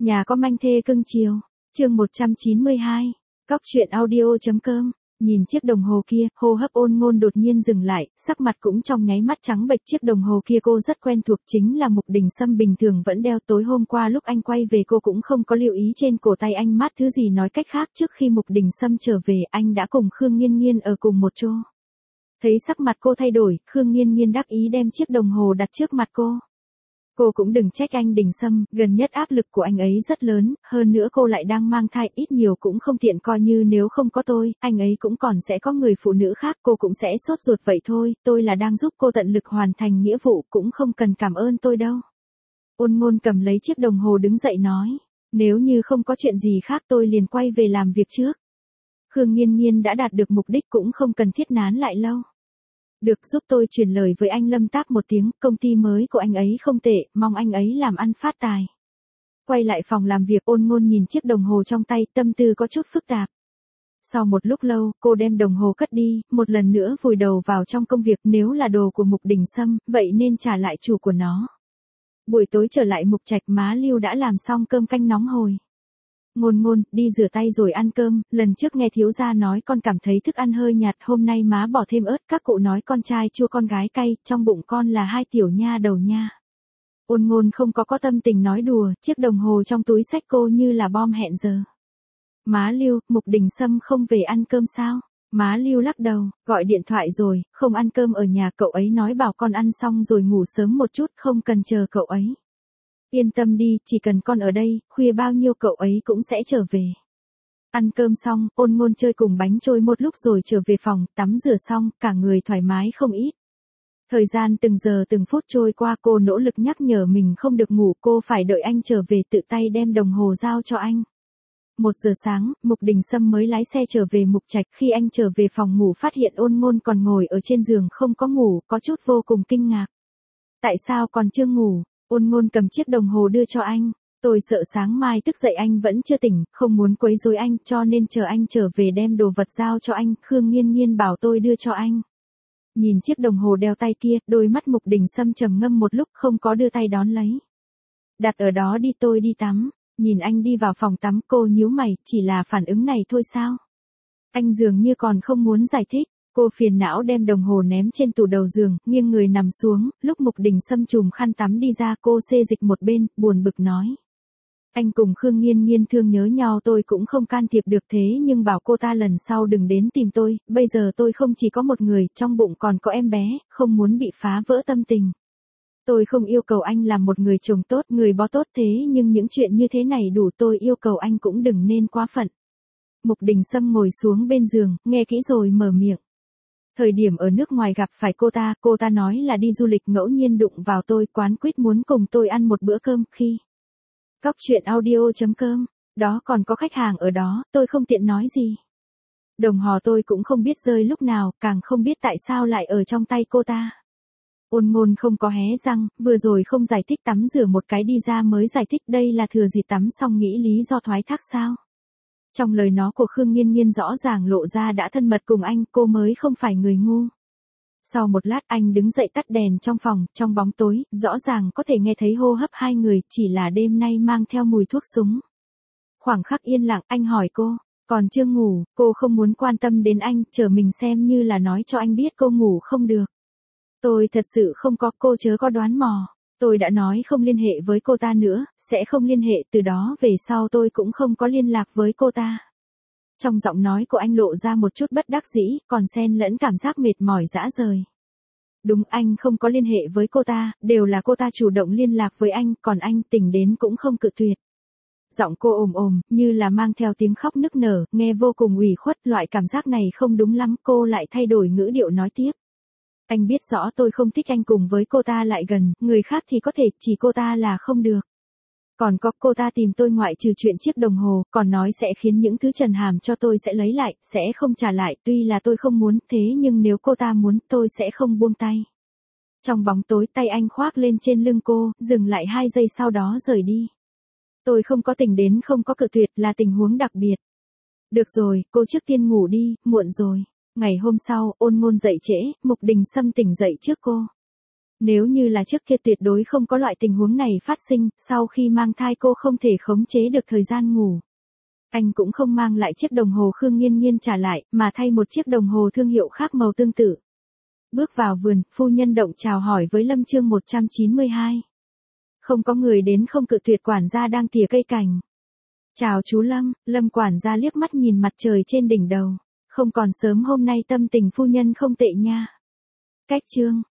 Nhà có manh thê cưng chiều. Chương 192. Cóc truyện audio.com. Nhìn chiếc đồng hồ kia, hô hấp Ôn Ngôn đột nhiên dừng lại, sắc mặt cũng trong nháy mắt trắng bệch. Chiếc đồng hồ kia cô rất quen thuộc, chính là Mục Đình Sâm bình thường vẫn đeo. Tối hôm qua lúc anh quay về cô cũng không có lưu ý trên cổ tay anh mát thứ gì, nói cách khác trước khi Mục Đình Sâm trở về anh đã cùng Khương Nghiên Nghiên ở cùng một chỗ. Thấy sắc mặt cô thay đổi, Khương Nghiên Nghiên đắc ý đem chiếc đồng hồ đặt trước mặt cô. Cô cũng đừng trách anh Đình Sâm, gần nhất áp lực của anh ấy rất lớn, hơn nữa cô lại đang mang thai, ít nhiều cũng không tiện, coi như nếu không có tôi, anh ấy cũng còn sẽ có người phụ nữ khác, cô cũng sẽ sốt ruột vậy thôi, tôi là đang giúp cô tận lực hoàn thành nghĩa vụ, cũng không cần cảm ơn tôi đâu. Ôn Ngôn cầm lấy chiếc đồng hồ đứng dậy nói, nếu như không có chuyện gì khác tôi liền quay về làm việc trước. Khương Nghiên Nghiên đã đạt được mục đích cũng không cần thiết nán lại lâu. Được, giúp tôi truyền lời với anh Lâm Tác một tiếng, công ty mới của anh ấy không tệ, mong anh ấy làm ăn phát tài. Quay lại phòng làm việc, Ôn Ngôn nhìn chiếc đồng hồ trong tay, tâm tư có chút phức tạp. Sau một lúc lâu, cô đem đồng hồ cất đi, một lần nữa vùi đầu vào trong công việc. Nếu là đồ của Mục Đình Sâm, vậy nên trả lại chủ của nó. Buổi tối trở lại Mục Trạch, má Lưu đã làm xong cơm canh nóng hổi. Ngôn Ngôn, đi rửa tay rồi ăn cơm, lần trước nghe thiếu gia nói con cảm thấy thức ăn hơi nhạt, hôm nay má bỏ thêm ớt, các cụ nói con trai chua con gái cay, trong bụng con là hai tiểu nha đầu nha. Ôn Ngôn không có tâm tình nói đùa, chiếc đồng hồ trong túi xách cô như là bom hẹn giờ. Má Lưu, Mục Đình Sâm không về ăn cơm sao? Má Lưu lắc đầu, gọi điện thoại rồi, không ăn cơm ở nhà, cậu ấy nói bảo con ăn xong rồi ngủ sớm một chút, không cần chờ cậu ấy. Yên tâm đi, chỉ cần con ở đây, khuya bao nhiêu cậu ấy cũng sẽ trở về. Ăn cơm xong, Ôn Ngôn chơi cùng bánh trôi một lúc rồi trở về phòng, tắm rửa xong, cả người thoải mái không ít. Thời gian từng giờ từng phút trôi qua, cô nỗ lực nhắc nhở mình không được ngủ, cô phải đợi anh trở về tự tay đem đồng hồ giao cho anh. 1 giờ sáng, Mục Đình Sâm mới lái xe trở về Mục Trạch, khi anh trở về phòng ngủ phát hiện Ôn Ngôn còn ngồi ở trên giường không có ngủ, có chút vô cùng kinh ngạc. Tại sao còn chưa ngủ? Ôn Ngôn cầm chiếc đồng hồ đưa cho anh. Tôi sợ sáng mai thức dậy anh vẫn chưa tỉnh, không muốn quấy rối anh, cho nên chờ anh trở về đem đồ vật giao cho anh. Khương Nghiên Nghiên bảo tôi đưa cho anh. Nhìn chiếc đồng hồ đeo tay kia, đôi mắt Mục Đình Sâm trầm ngâm một lúc không có đưa tay đón lấy. Đặt ở đó đi, tôi đi tắm. Nhìn anh đi vào phòng tắm, cô nhíu mày, chỉ là phản ứng này thôi sao? Anh dường như còn không muốn giải thích. Cô phiền não đem đồng hồ ném trên tủ đầu giường, nghiêng người nằm xuống, lúc Mục Đình Sâm chùm khăn tắm đi ra, cô xê dịch một bên, buồn bực nói. Anh cùng Khương Nghiên Nghiên thương nhớ nhau tôi cũng không can thiệp được, thế nhưng bảo cô ta lần sau đừng đến tìm tôi, bây giờ tôi không chỉ có một người, trong bụng còn có em bé, không muốn bị phá vỡ tâm tình. Tôi không yêu cầu anh làm một người chồng tốt, người bó tốt, thế nhưng những chuyện như thế này đủ, tôi yêu cầu anh cũng đừng nên quá phận. Mục Đình Sâm ngồi xuống bên giường, nghe kỹ rồi mở miệng. Thời điểm ở nước ngoài gặp phải cô ta nói là đi du lịch ngẫu nhiên đụng vào tôi, quán quýt muốn cùng tôi ăn một bữa cơm. Khi Cóc truyện audio.com, đó còn có khách hàng ở đó, tôi không tiện nói gì. Đồng hồ tôi cũng không biết rơi lúc nào, càng không biết tại sao lại ở trong tay cô ta. Ôn Ngôn không có hé răng, vừa rồi không giải thích, tắm rửa một cái đi ra mới giải thích, đây là thừa dịp tắm xong nghĩ lý do thoái thác sao? Trong lời nói của Khương Nghiên Nghiên rõ ràng lộ ra đã thân mật cùng anh, cô mới không phải người ngu. Sau một lát anh đứng dậy tắt đèn trong phòng, trong bóng tối, rõ ràng có thể nghe thấy hô hấp hai người, chỉ là đêm nay mang theo mùi thuốc súng. Khoảng khắc yên lặng, anh hỏi cô, còn chưa ngủ? Cô không muốn quan tâm đến anh, chờ mình xem như là nói cho anh biết cô ngủ không được. Tôi thật sự không có, cô chớ có đoán mò. Tôi đã nói không liên hệ với cô ta nữa, sẽ không liên hệ, từ đó về sau tôi cũng không có liên lạc với cô ta. Trong giọng nói của anh lộ ra một chút bất đắc dĩ, còn xen lẫn cảm giác mệt mỏi rã rời. Đúng, anh không có liên hệ với cô ta, đều là cô ta chủ động liên lạc với anh, còn anh tỉnh đến cũng không cự tuyệt. Giọng cô ồm ồm, như là mang theo tiếng khóc nức nở, nghe vô cùng ủy khuất, loại cảm giác này không đúng lắm, cô lại thay đổi ngữ điệu nói tiếp. Anh biết rõ tôi không thích anh cùng với cô ta lại gần, người khác thì có thể, chỉ cô ta là không được. Còn có, cô ta tìm tôi ngoại trừ chuyện chiếc đồng hồ, còn nói sẽ khiến những thứ Trần Hàm cho tôi sẽ lấy lại, sẽ không trả lại, tuy là tôi không muốn, thế nhưng nếu cô ta muốn, tôi sẽ không buông tay. Trong bóng tối, tay anh khoác lên trên lưng cô, dừng lại 2 giây sau đó rời đi. Tôi không có tình đến không có cự tuyệt, là tình huống đặc biệt. Được rồi, cô trước tiên ngủ đi, muộn rồi. Ngày hôm sau, Ôn Ngôn dậy trễ, Mục Đình Sâm tỉnh dậy trước cô. Nếu như là trước kia tuyệt đối không có loại tình huống này phát sinh, sau khi mang thai cô không thể khống chế được thời gian ngủ. Anh cũng không mang lại chiếc đồng hồ Khương Nghiên Nghiên trả lại, mà thay một chiếc đồng hồ thương hiệu khác màu tương tự. Bước vào vườn, phu nhân Động chào hỏi với Lâm chương 192. Không có người đến không cự tuyệt, quản gia đang tỉa cây cảnh. Chào chú Lâm, Lâm quản gia liếc mắt nhìn mặt trời trên đỉnh đầu. Không còn sớm, hôm nay tâm tình phu nhân không tệ nha. Cách chương.